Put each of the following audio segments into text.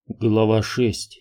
Глава 6.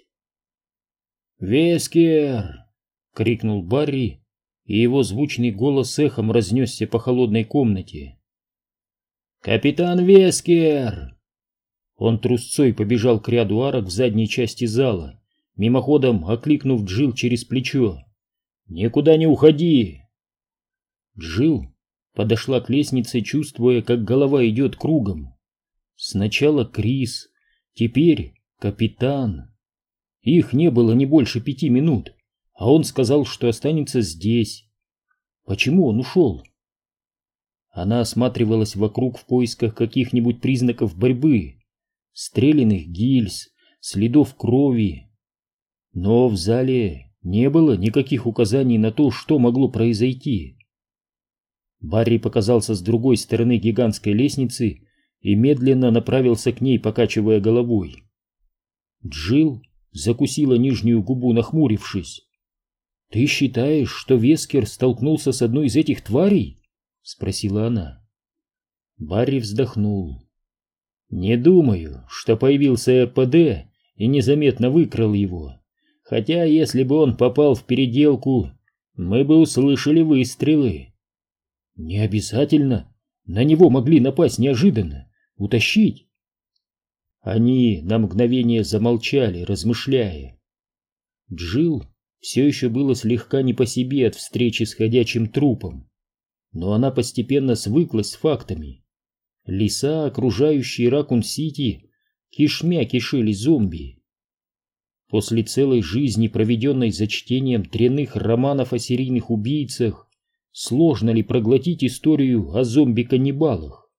«Вескер!» — крикнул Барри, и его звучный голос эхом разнесся по холодной комнате. «Капитан Вескер!» Он трусцой побежал к ряду арок в задней части зала, мимоходом окликнув Джилл через плечо. «Никуда не уходи!» Джилл подошла к лестнице, чувствуя, как голова идет кругом. Сначала Крис, теперь капитан. Их не было не больше 5 минут, а он сказал, что останется здесь. Почему он ушел? Она осматривалась вокруг в поисках каких-нибудь признаков борьбы, стрелянных гильз, следов крови. Но в зале не было никаких указаний на то, что могло произойти. Барри показался с другой стороны гигантской лестницы и медленно направился к ней, покачивая головой. Джилл закусила нижнюю губу, нахмурившись. «Ты считаешь, что Вескер столкнулся с одной из этих тварей?» — спросила она. Барри вздохнул. «Не думаю, что появился РПД и незаметно выкрал его. Хотя, если бы он попал в переделку, мы бы услышали выстрелы». «Не обязательно. На него могли напасть неожиданно, утащить». Они на мгновение замолчали, размышляя. Джилл все еще было слегка не по себе от встречи с ходячим трупом, но она постепенно свыклась с фактами. Леса, окружающие Ракун-Сити, кишмя кишели зомби. После целой жизни, проведенной за чтением дрянных романов о серийных убийцах, сложно ли проглотить историю о зомби-каннибалах?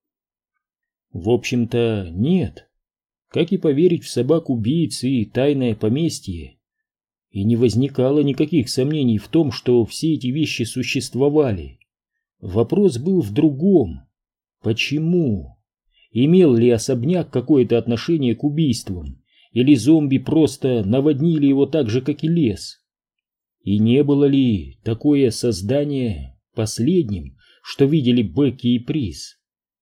В общем-то, нет. Как и поверить в собак-убийц и тайное поместье. И не возникало никаких сомнений в том, что все эти вещи существовали. Вопрос был в другом. Почему? Имел ли особняк какое-то отношение к убийствам, или зомби просто наводнили его так же, как и лес? И не было ли такое создание последним, что видели Бекки и Прис?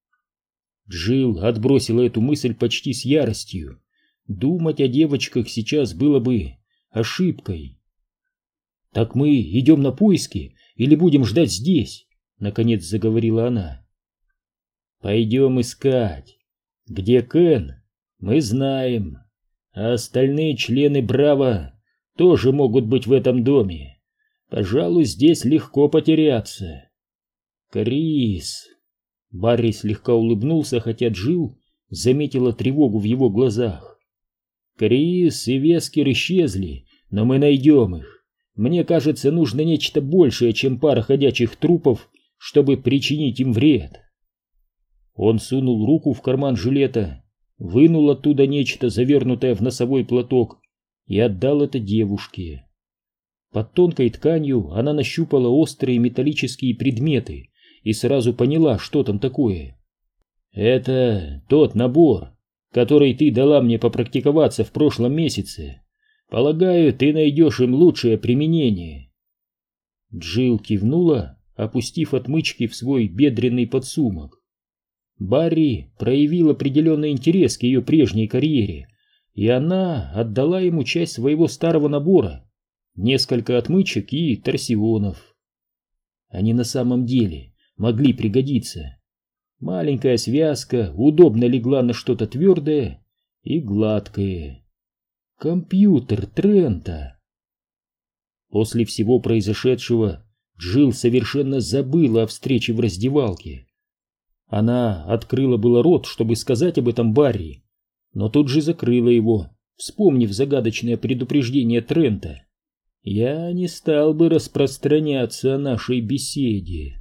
Джилл отбросила эту мысль почти с яростью. Думать о девочках сейчас было бы ошибкой. «Так мы идем на поиски или будем ждать здесь?» — наконец заговорила она. «Пойдем искать. Где Кен, мы знаем, а остальные члены Браво тоже могут быть в этом доме. Пожалуй, здесь легко потеряться. Крис...» Барри слегка улыбнулся, хотя Джилл заметила тревогу в его глазах. «Крис и Вескер исчезли, но мы найдем их. Мне кажется, нужно нечто большее, чем пара ходячих трупов, чтобы причинить им вред». Он сунул руку в карман жилета, вынул оттуда нечто, завернутое в носовой платок, и отдал это девушке. Под тонкой тканью она нащупала острые металлические предметы и сразу поняла, что там такое. «Это тот набор, который ты дала мне попрактиковаться в прошлом месяце. Полагаю, ты найдешь им лучшее применение». Джилл кивнула, опустив отмычки в свой бедренный подсумок. Барри проявил определенный интерес к ее прежней карьере, и она отдала ему часть своего старого набора, несколько отмычек и торсионов. Они на самом деле могли пригодиться. Маленькая связка удобно легла на что-то твердое и гладкое. Компьютер Трента. После всего произошедшего Джилл совершенно забыла о встрече в раздевалке. Она открыла было рот, чтобы сказать об этом Барри, но тут же закрыла его, вспомнив загадочное предупреждение Трента. «Я не стал бы распространяться о нашей беседе».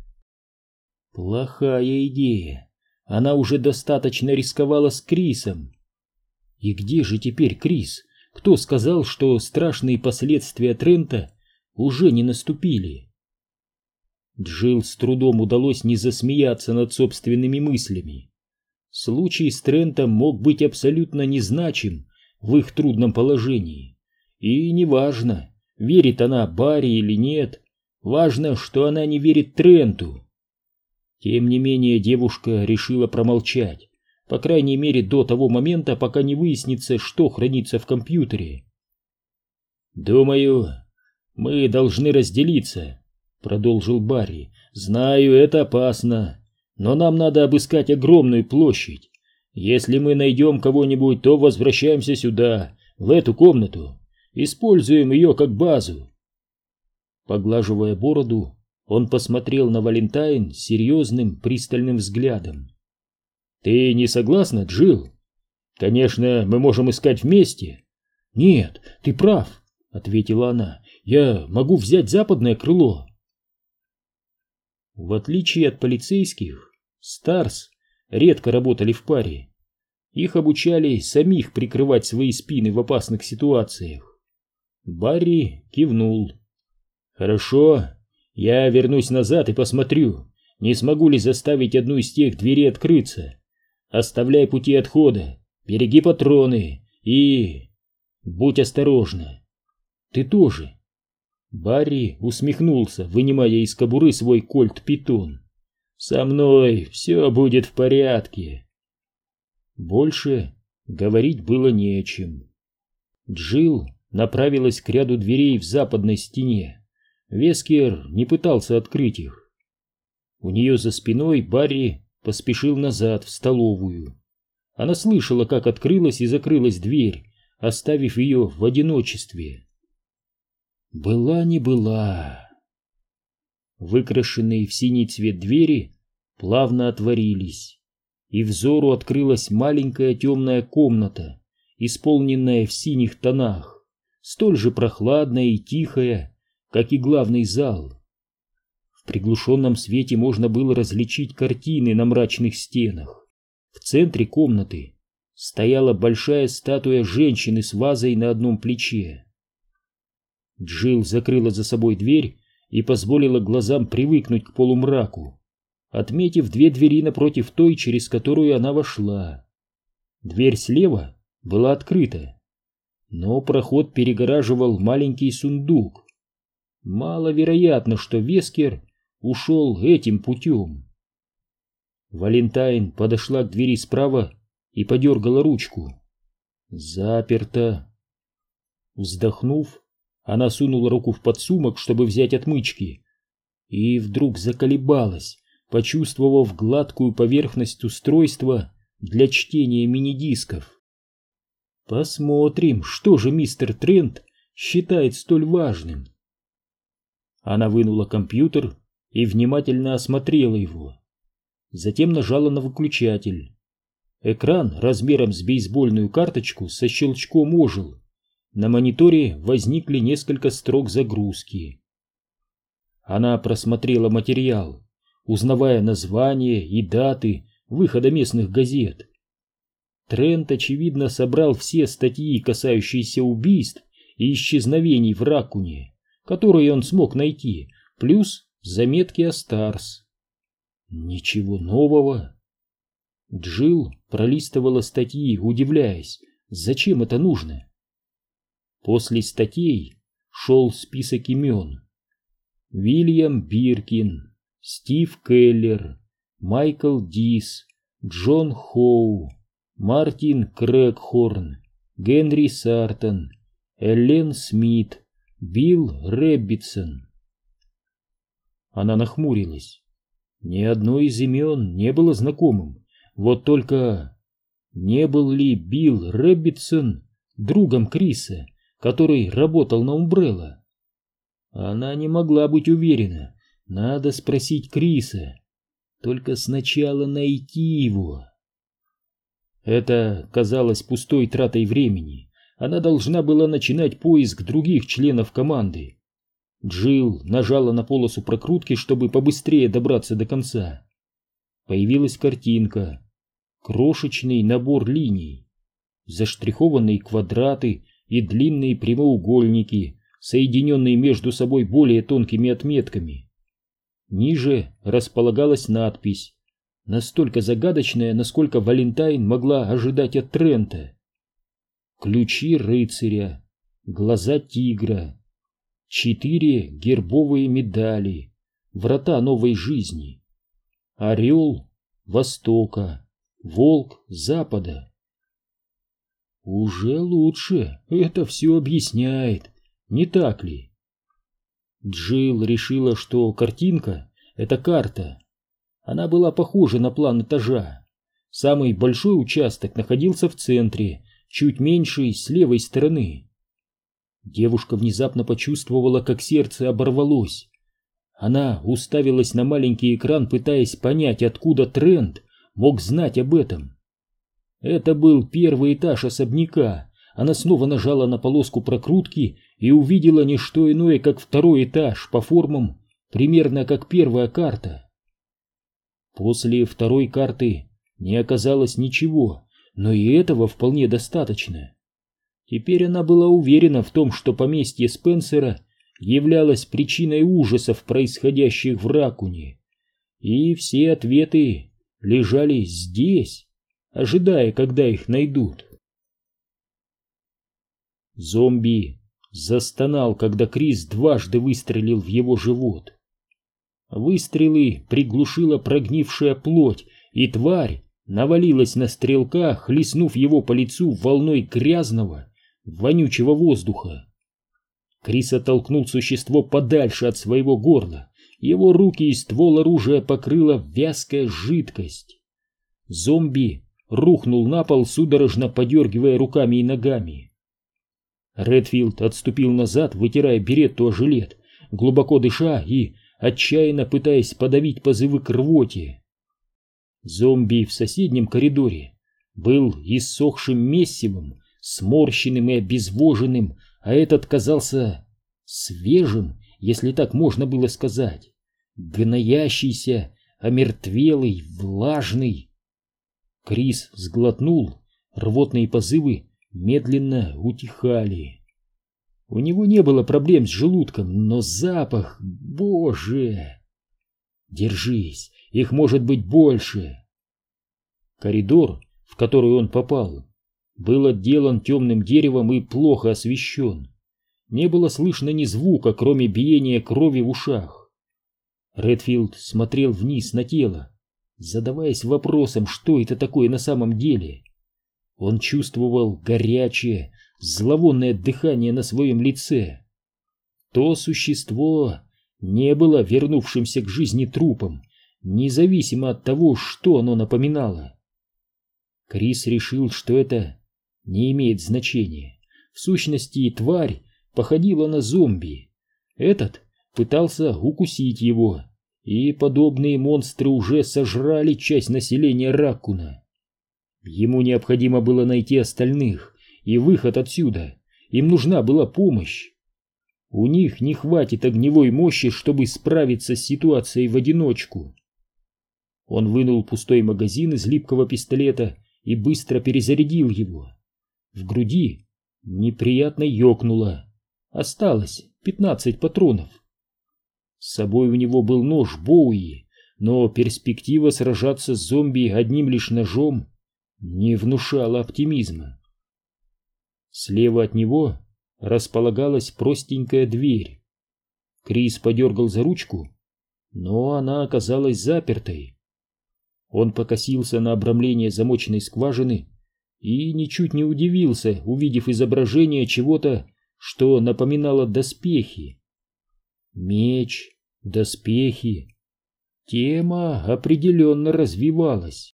Плохая идея. Она уже достаточно рисковала с Крисом. И где же теперь Крис? Кто сказал, что страшные последствия Трента уже не наступили? Джилл с трудом удалось не засмеяться над собственными мыслями. Случай с Трентом мог быть абсолютно незначим в их трудном положении. И неважно, верит она Барри или нет, важно, что она не верит Тренту. Тем не менее девушка решила промолчать, по крайней мере до того момента, пока не выяснится, что хранится в компьютере. «Думаю, мы должны разделиться», — продолжил Барри. «Знаю, это опасно, но нам надо обыскать огромную площадь. Если мы найдем кого-нибудь, то возвращаемся сюда, в эту комнату, используем ее как базу». Поглаживая бороду, он посмотрел на Валентайн серьезным, пристальным взглядом. «Ты не согласна, Джилл? Конечно, мы можем искать вместе». «Нет, ты прав», — ответила она. «Я могу взять западное крыло». В отличие от полицейских, Старс редко работали в паре. Их обучали самих прикрывать свои спины в опасных ситуациях. Барри кивнул. «Хорошо, я вернусь назад и посмотрю, не смогу ли заставить одну из тех дверей открыться. Оставляй пути отхода, береги патроны и... будь осторожна. Ты тоже». Барри усмехнулся, вынимая из кобуры свой кольт-питон. «Со мной все будет в порядке». Больше говорить было не о чем. Джилл направилась к ряду дверей в западной стене. Вескер не пытался открыть их. У нее за спиной Барри поспешил назад в столовую. Она слышала, как открылась и закрылась дверь, оставив ее в одиночестве. Была не была. Выкрашенные в синий цвет двери плавно отворились, и взору открылась маленькая темная комната, исполненная в синих тонах, столь же прохладная и тихая, как и главный зал. В приглушенном свете можно было различить картины на мрачных стенах. В центре комнаты стояла большая статуя женщины с вазой на одном плече. Джилл закрыла за собой дверь и позволила глазам привыкнуть к полумраку, отметив две двери напротив той, через которую она вошла. Дверь слева была открыта, но проход перегораживал маленький сундук. Маловероятно, что Вескер ушел этим путем. Валентайн подошла к двери справа и подергала ручку. Заперто. Вздохнув, она сунула руку в подсумок, чтобы взять отмычки, и вдруг заколебалась, почувствовав гладкую поверхность устройства для чтения мини-дисков. Посмотрим, что же мистер Трент считает столь важным. Она вынула компьютер и внимательно осмотрела его. Затем нажала на выключатель. Экран размером с бейсбольную карточку со щелчком ожил. На мониторе возникли несколько строк загрузки. Она просмотрела материал, узнавая названия и даты выхода местных газет. Трент, очевидно, собрал все статьи, касающиеся убийств и исчезновений в Раккуне, которые он смог найти, плюс заметки о Старс. Ничего нового. Джилл пролистывала статьи, удивляясь, зачем это нужно. После статей шел список имен. Вильям Биркин, Стив Келлер, Майкл Дис, Джон Хоу, Мартин Крэгхорн, Генри Сартон, Эллен Смит, Билл Рэббитсон. Она нахмурилась. Ни одно из имен не было знакомым. Вот только не был ли Билл Рэббитсон другом Криса, который работал на Умбрелла? Она не могла быть уверена. Надо спросить Криса. Только сначала найти его. Это казалось пустой тратой времени. Она должна была начинать поиск других членов команды. Джилл нажала на полосу прокрутки, чтобы побыстрее добраться до конца. Появилась картинка. Крошечный набор линий. Заштрихованные квадраты и длинные прямоугольники, соединенные между собой более тонкими отметками. Ниже располагалась надпись, настолько загадочная, насколько Валентайн могла ожидать от Трента. Ключи рыцаря, глаза тигра, 4 гербовые медали, врата новой жизни, орел Востока, волк запада. Уже лучше, это все объясняет, не так ли? Джилл решила, что картинка — это карта. Она была похожа на план этажа. Самый большой участок находился в центре, чуть меньший с левой стороны. Девушка внезапно почувствовала, как сердце оборвалось. Она уставилась на маленький экран, пытаясь понять, откуда Трент мог знать об этом. Это был первый этаж особняка. Она снова нажала на полоску прокрутки и увидела не что иное, как второй этаж, по формам примерно как первая карта. После второй карты не оказалось ничего, но и этого вполне достаточно. Теперь она была уверена в том, что поместье Спенсера являлось причиной ужасов, происходящих в Ракуне, и все ответы лежали здесь, ожидая, когда их найдут. Зомби застонал, когда Крис дважды выстрелил в его живот. Выстрелы приглушила прогнившая плоть, и тварь навалилась на стрелка, хлестнув его по лицу волной грязного, вонючего воздуха. Крис оттолкнул существо подальше от своего горла. Его руки и ствол оружия покрыла вязкая жидкость. Зомби рухнул на пол, судорожно подергивая руками и ногами. Редфилд отступил назад, вытирая беретту о жилет, глубоко дыша и отчаянно пытаясь подавить позывы к рвоте. Зомби в соседнем коридоре был иссохшим мессивом, сморщенным и обезвоженным, а этот казался свежим, если так можно было сказать, гноящийся, омертвелый, влажный. Крис сглотнул, рвотные позывы медленно утихали. У него не было проблем с желудком, но запах, боже! Держись, их может быть больше. Коридор, в который он попал, был отделан темным деревом и плохо освещен. Не было слышно ни звука, кроме биения крови в ушах. Редфилд смотрел вниз на тело, задаваясь вопросом, что это такое на самом деле. Он чувствовал горячее, зловонное дыхание на своем лице. То существо не было вернувшимся к жизни трупом, независимо от того, что оно напоминало. Крис решил, что это не имеет значения. В сущности, тварь походила на зомби. Этот пытался укусить его, и подобные монстры уже сожрали часть населения Раккуна. Ему необходимо было найти остальных и выход отсюда. Им нужна была помощь. У них не хватит огневой мощи, чтобы справиться с ситуацией в одиночку. Он вынул пустой магазин из липкого пистолета и быстро перезарядил его. В груди неприятно ёкнуло. Осталось 15 патронов. С собой у него был нож Боуи, но перспектива сражаться с зомби одним лишь ножом не внушала оптимизма. Слева от него располагалась простенькая дверь. Крис подергал за ручку, но она оказалась запертой. Он покосился на обрамление замочной скважины и ничуть не удивился, увидев изображение чего-то, что напоминало доспехи. Меч, доспехи. Тема определенно развивалась.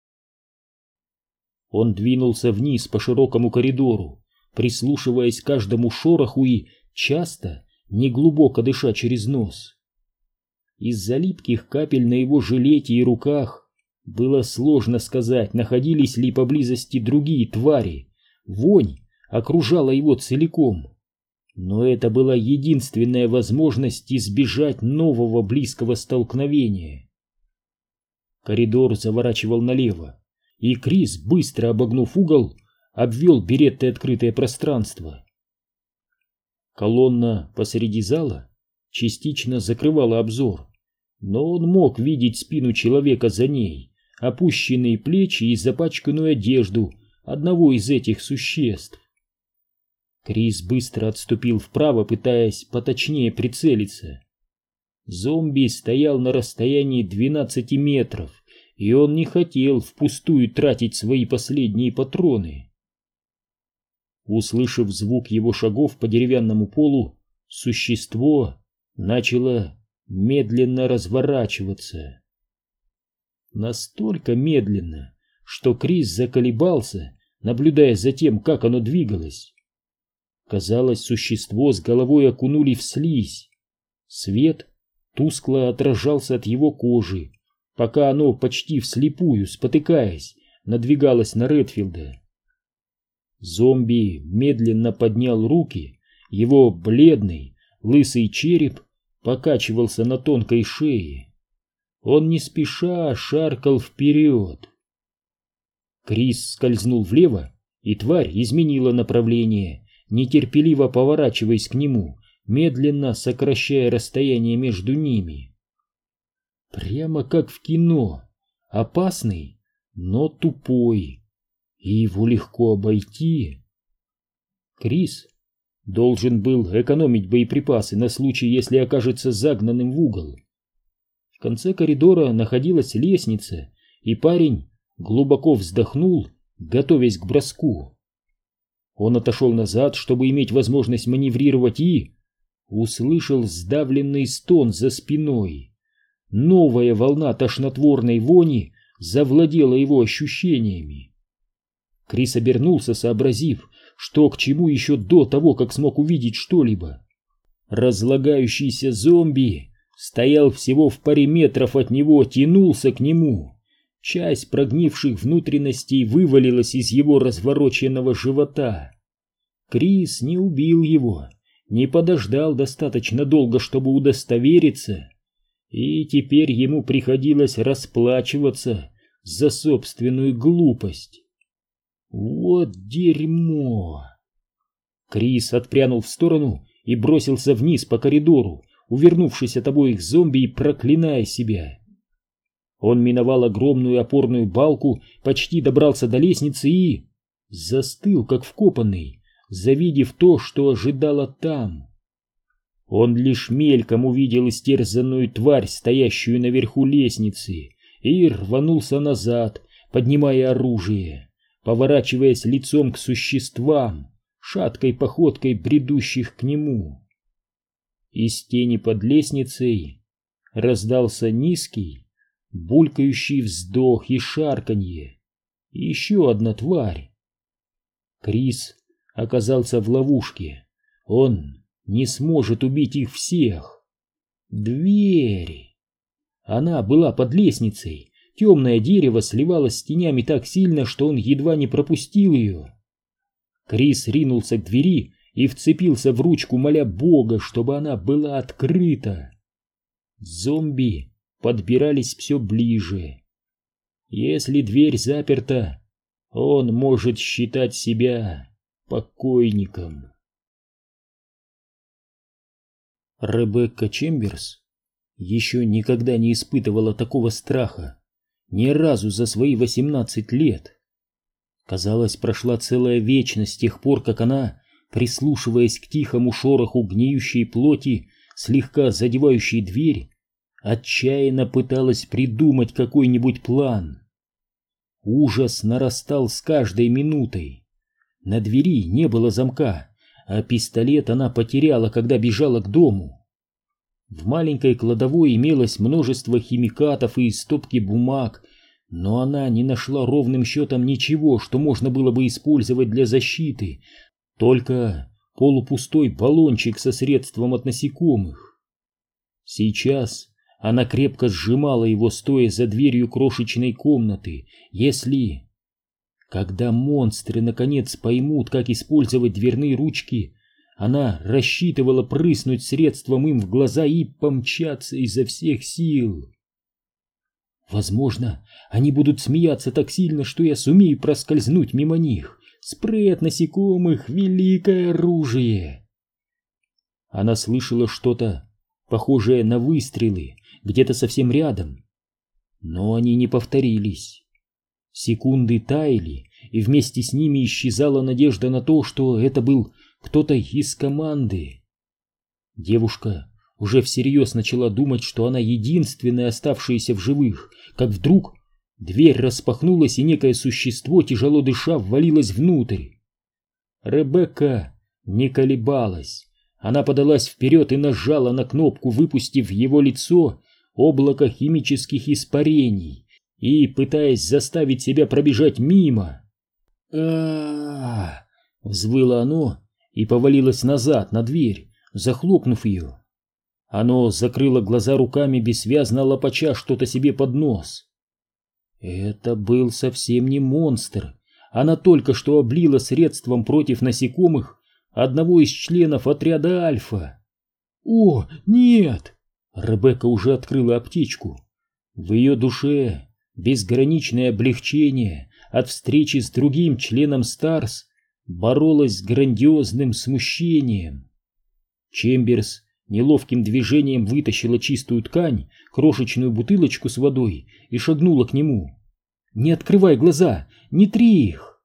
Он двинулся вниз по широкому коридору, прислушиваясь к каждому шороху и часто неглубоко дыша через нос. Из-за липких капель на его жилете и руках было сложно сказать, находились ли поблизости другие твари. Вонь окружала его целиком. Но это была единственная возможность избежать нового близкого столкновения. Коридор заворачивал налево, и Крис, быстро обогнув угол, обвел береттой открытое пространство. Колонна посреди зала частично закрывала обзор, но он мог видеть спину человека за ней, опущенные плечи и запачканную одежду одного из этих существ. Крис быстро отступил вправо, пытаясь поточнее прицелиться. Зомби стоял на расстоянии 12 метров, и он не хотел впустую тратить свои последние патроны. Услышав звук его шагов по деревянному полу, существо начало медленно разворачиваться. Настолько медленно, что Крис заколебался, наблюдая за тем, как оно двигалось. Казалось, существо с головой окунули в слизь. Свет тускло отражался от его кожи, пока оно почти вслепую, спотыкаясь, надвигалось на Редфилда. Зомби медленно поднял руки, его бледный, лысый череп покачивался на тонкой шее. Он не спеша шаркал вперед. Крис скользнул влево, и тварь изменила направление, нетерпеливо поворачиваясь к нему, медленно сокращая расстояние между ними. Прямо как в кино, опасный, но тупой, и его легко обойти. Крис должен был экономить боеприпасы на случай, если окажется загнанным в угол. В конце коридора находилась лестница, и парень глубоко вздохнул, готовясь к броску. Он отошел назад, чтобы иметь возможность маневрировать, и услышал сдавленный стон за спиной. Новая волна тошнотворной вони завладела его ощущениями. Крис обернулся, сообразив, что к чему еще до того, как смог увидеть что-либо. Разлагающийся зомби стоял всего в паре метров от него, тянулся к нему. Часть прогнивших внутренностей вывалилась из его развороченного живота. Крис не убил его, не подождал достаточно долго, чтобы удостовериться, и теперь ему приходилось расплачиваться за собственную глупость. Вот дерьмо! Крис отпрянул в сторону и бросился вниз по коридору, увернувшись от обоих зомби и проклиная себя. Он миновал огромную опорную балку, почти добрался до лестницы и застыл, как вкопанный, завидев то, что ожидало там. Он лишь мельком увидел истерзанную тварь, стоящую наверху лестницы, и рванулся назад, поднимая оружие, поворачиваясь лицом к существам, шаткой походкой бредущих к нему. Из тени под лестницей раздался низкий, булькающий вздох и шарканье. Еще одна тварь. Крис оказался в ловушке. Он не сможет убить их всех. Дверь. Она была под лестницей. Темное дерево сливалось с тенями так сильно, что он едва не пропустил ее. Крис ринулся к двери и вцепился в ручку, моля Бога, чтобы она была открыта. Зомби подбирались все ближе. Если дверь заперта, он может считать себя покойником. Ребекка Чемберс еще никогда не испытывала такого страха, ни разу за свои 18 лет. Казалось, прошла целая вечность с тех пор, как она, прислушиваясь к тихому шороху гниющей плоти, слегка задевающей дверь, отчаянно пыталась придумать какой-нибудь план. Ужас нарастал с каждой минутой. На двери не было замка, а пистолет она потеряла, когда бежала к дому. В маленькой кладовой имелось множество химикатов и стопки бумаг, но она не нашла ровным счетом ничего, что можно было бы использовать для защиты, только полупустой баллончик со средством от насекомых. Сейчас она крепко сжимала его, стоя за дверью крошечной комнаты. Когда монстры наконец поймут, как использовать дверные ручки, она рассчитывала прыснуть средством им в глаза и помчаться изо всех сил. Возможно, они будут смеяться так сильно, что я сумею проскользнуть мимо них. Спрей от насекомых — великое оружие. Она слышала что-то похожее на выстрелы где-то совсем рядом, но они не повторились. Секунды таяли, и вместе с ними исчезала надежда на то, что это был кто-то из команды. Девушка уже всерьез начала думать, что она единственная оставшаяся в живых, как вдруг Дверь распахнулась, и некое существо, тяжело дыша, ввалилось внутрь. Ребекка не колебалась. Она подалась вперед и нажала на кнопку, выпустив в его лицо облако химических испарений и пытаясь заставить себя пробежать мимо. Взвыло оно и повалилось назад на дверь, захлопнув ее. Оно закрыло глаза руками, бессвязно лопача что-то себе под нос. Это был совсем не монстр. Она только что облила средством против насекомых одного из членов отряда Альфа. «О, нет!» Ребекка уже открыла аптечку. В ее душе безграничное облегчение от встречи с другим членом Старс боролось с грандиозным смущением. Чемберс неловким движением вытащила чистую ткань, крошечную бутылочку с водой и шагнула к нему. «Не открывай глаза! Не три их!»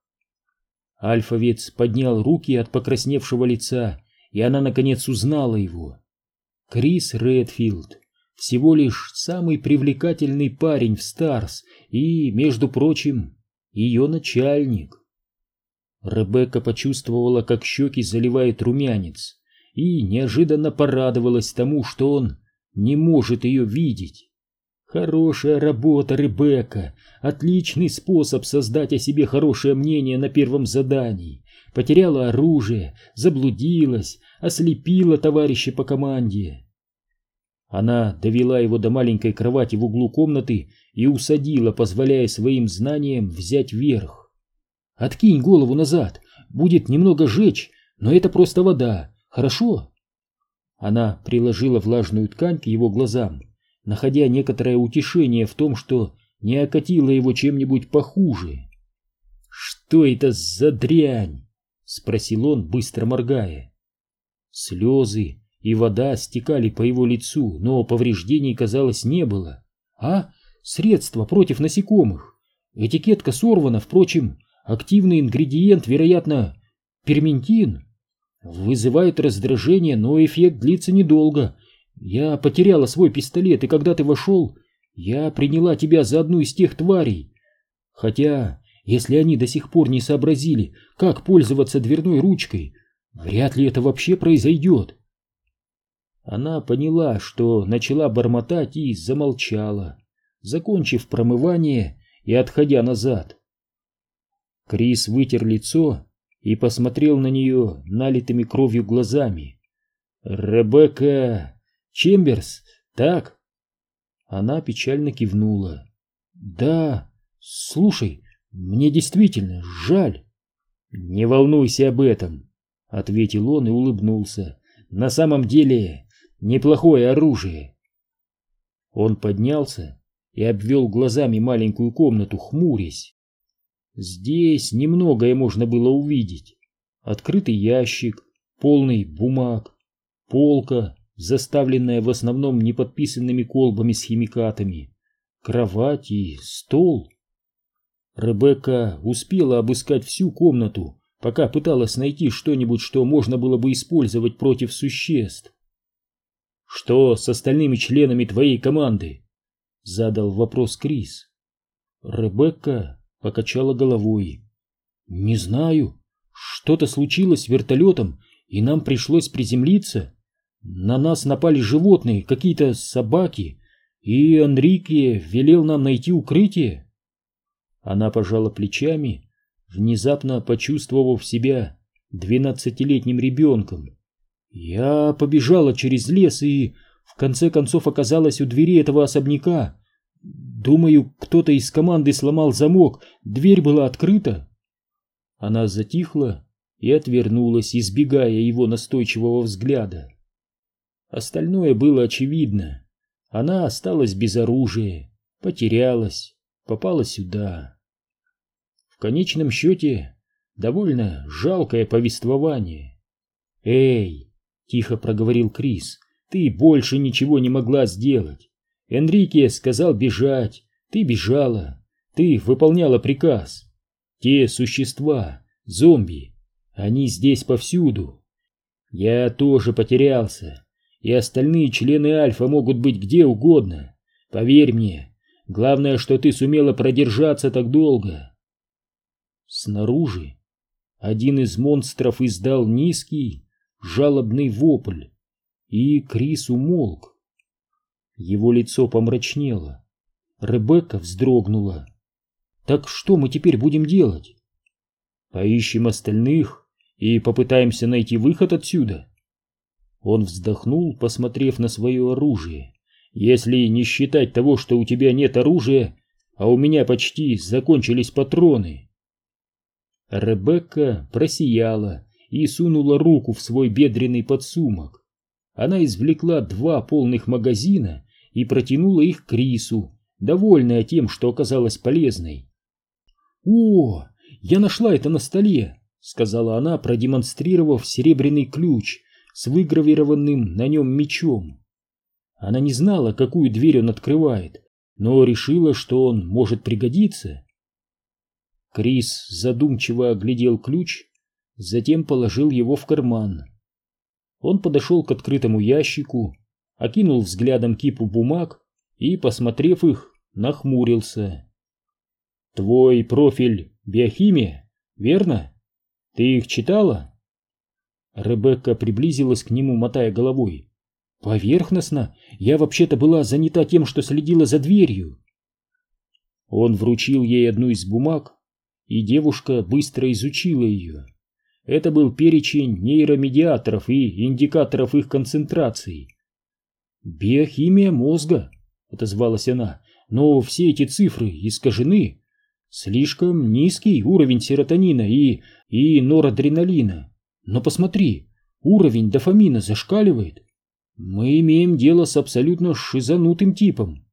Альфовец поднял руки от покрасневшего лица, и она наконец узнала его. Крис Редфилд, всего лишь самый привлекательный парень в Старс и, между прочим, ее начальник. Ребекка почувствовала, как щеки заливает румянец, и неожиданно порадовалась тому, что он не может ее видеть. Хорошая работа, Ребекка, отличный способ создать о себе хорошее мнение на первом задании. Потеряла оружие, заблудилась, ослепила товарища по команде. Она довела его до маленькой кровати в углу комнаты и усадила, позволяя своим знаниям взять верх. «Откинь голову назад, будет немного жечь, но это просто вода, хорошо?» Она приложила влажную ткань к его глазам, находя некоторое утешение в том, что не окатила его чем-нибудь похуже. «Что это за дрянь?» — спросил он, быстро моргая. Слезы и вода стекали по его лицу, но повреждений, казалось, не было. Средство против насекомых. Этикетка сорвана, впрочем, активный ингредиент, вероятно, перментин. Вызывает раздражение, но эффект длится недолго. Я потеряла свой пистолет, и когда ты вошел, я приняла тебя за одну из тех тварей. Хотя, если они до сих пор не сообразили, как пользоваться дверной ручкой, вряд ли это вообще произойдет». Она поняла, что начала бормотать, и замолчала, закончив промывание и отходя назад. Крис вытер лицо и посмотрел на нее налитыми кровью глазами. «Ребекка Чемберс, так?» Она печально кивнула. «Да, слушай, мне действительно жаль». «Не волнуйся об этом», — ответил он и улыбнулся. «На самом деле неплохое оружие». Он поднялся и обвел глазами маленькую комнату, хмурясь. Здесь немногое можно было увидеть. Открытый ящик, полный бумаг, полка, заставленная в основном неподписанными колбами с химикатами, кровать и стол. Ребекка успела обыскать всю комнату, пока пыталась найти что-нибудь, что можно было бы использовать против существ. «Что с остальными членами твоей команды?» — задал вопрос Крис. Ребекка покачала головой. «Не знаю. Что-то случилось с вертолетом, и нам пришлось приземлиться. На нас напали животные, какие-то собаки, и Энрике велел нам найти укрытие». Она пожала плечами, внезапно почувствовав себя 12-летним ребенком. «Я побежала через лес и в конце концов оказалась у двери этого особняка. Думаю, кто-то из команды сломал замок, дверь была открыта». Она затихла и отвернулась, избегая его настойчивого взгляда. Остальное было очевидно. Она осталась без оружия, потерялась, попала сюда. В конечном счете, довольно жалкое повествование. «Эй!» — тихо проговорил Крис. «Ты больше ничего не могла сделать. Энрике сказал бежать. Ты бежала. Ты выполняла приказ. Те существа, зомби, они здесь повсюду. Я тоже потерялся, и остальные члены Альфа могут быть где угодно. Поверь мне, Главное, что ты сумела продержаться так долго. Снаружи один из монстров издал низкий, жалобный вопль, и Крис умолк. Его лицо помрачнело. Ребекка вздрогнула. «Так что мы теперь будем делать?» «Поищем остальных и попытаемся найти выход отсюда». Он вздохнул, посмотрев на свое оружие. «Если не считать того, что у тебя нет оружия, а у меня почти закончились патроны». Ребекка просияла и сунула руку в свой бедренный подсумок. Она извлекла 2 полных магазина и протянула их Крису, довольная тем, что оказалась полезной. «О, я нашла это на столе», — сказала она, продемонстрировав серебряный ключ с выгравированным на нем мечом. Она не знала, какую дверь он открывает, но решила, что он может пригодиться. Крис задумчиво оглядел ключ, затем положил его в карман. Он подошел к открытому ящику, окинул взглядом кипу бумаг и, посмотрев их, нахмурился. «Твой профиль биохимия, верно? Ты их читала?» Ребекка приблизилась к нему, мотая головой. «Поверхностно. Я вообще-то была занята тем, что следила за дверью». Он вручил ей одну из бумаг, и девушка быстро изучила ее. Это был перечень нейромедиаторов и индикаторов их концентрации. «Биохимия мозга», — отозвалась она, — «но все эти цифры искажены. Слишком низкий уровень серотонина и норадреналина. Но посмотри, уровень дофамина зашкаливает. Мы имеем дело с абсолютно шизанутым типом».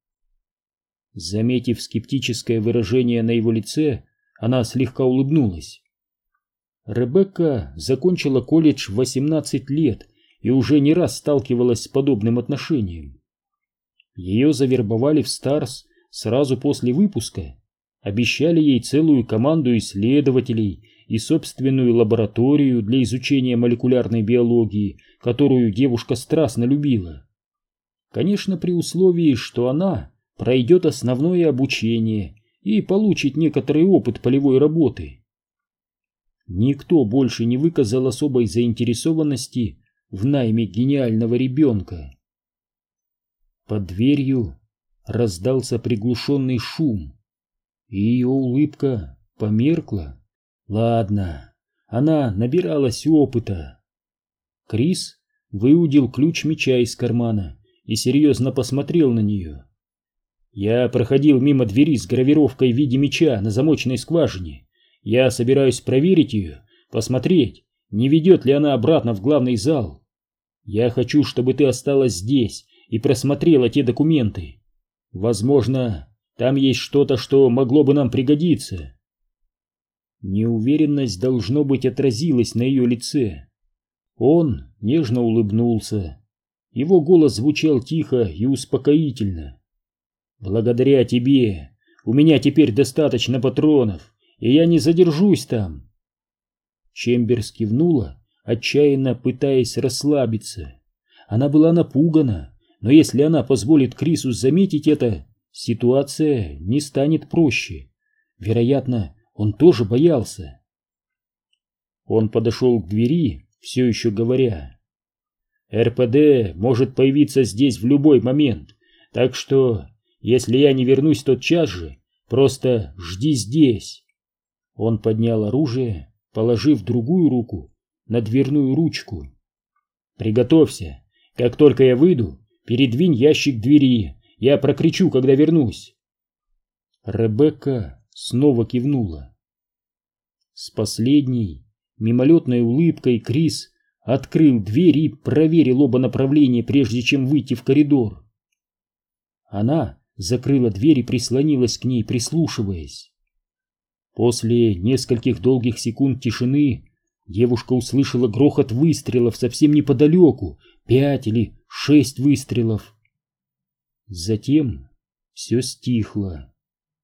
Заметив скептическое выражение на его лице, она слегка улыбнулась. Ребекка закончила колледж в 18 лет и уже не раз сталкивалась с подобным отношением. Ее завербовали в Старс сразу после выпуска, обещали ей целую команду исследователей и собственную лабораторию для изучения молекулярной биологии, которую девушка страстно любила. Конечно, при условии, что она пройдет основное обучение и получит некоторый опыт полевой работы. Никто больше не выказал особой заинтересованности в найме гениального ребенка. Под дверью раздался приглушенный шум, и ее улыбка померкла. Ладно, она набиралась опыта. Крис выудил ключ меча из кармана и серьезно посмотрел на нее. «Я проходил мимо двери с гравировкой в виде меча на замочной скважине. Я собираюсь проверить ее, посмотреть, не ведет ли она обратно в главный зал. Я хочу, чтобы ты осталась здесь и просмотрела те документы. Возможно, там есть что-то, что могло бы нам пригодиться». Неуверенность, должно быть, отразилась на ее лице. Он нежно улыбнулся. Его голос звучал тихо и успокоительно. «Благодаря тебе у меня теперь достаточно патронов, и я не задержусь там». Чемберс кивнула, отчаянно пытаясь расслабиться. Она была напугана, но если она позволит Крису заметить это, ситуация не станет проще. Вероятно, он тоже боялся. Он подошел к двери, все еще говоря: «РПД может появиться здесь в любой момент, так что, если я не вернусь тотчас же, просто жди здесь». Он поднял оружие, положив другую руку на дверную ручку. «Приготовься. Как только я выйду, передвинь ящик двери. Я прокричу, когда вернусь». Ребекка снова кивнула. С последней мимолетной улыбкой Крис открыл дверь и проверил оба направления, прежде чем выйти в коридор. Она закрыла дверь и прислонилась к ней, прислушиваясь. После нескольких долгих секунд тишины девушка услышала грохот выстрелов совсем неподалеку, 5 или 6 выстрелов. Затем все стихло.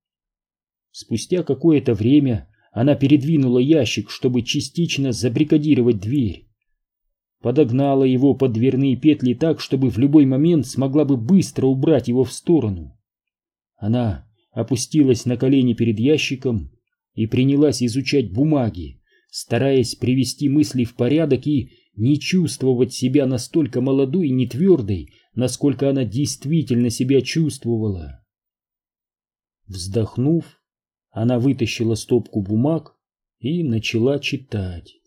Спустя какое-то время она передвинула ящик, чтобы частично забаррикадировать дверь. Подогнала его под дверные петли так, чтобы в любой момент смогла бы быстро убрать его в сторону. Она опустилась на колени перед ящиком и принялась изучать бумаги, стараясь привести мысли в порядок и не чувствовать себя настолько молодой и нетвердой, насколько она действительно себя чувствовала. Вздохнув, она вытащила стопку бумаг и начала читать.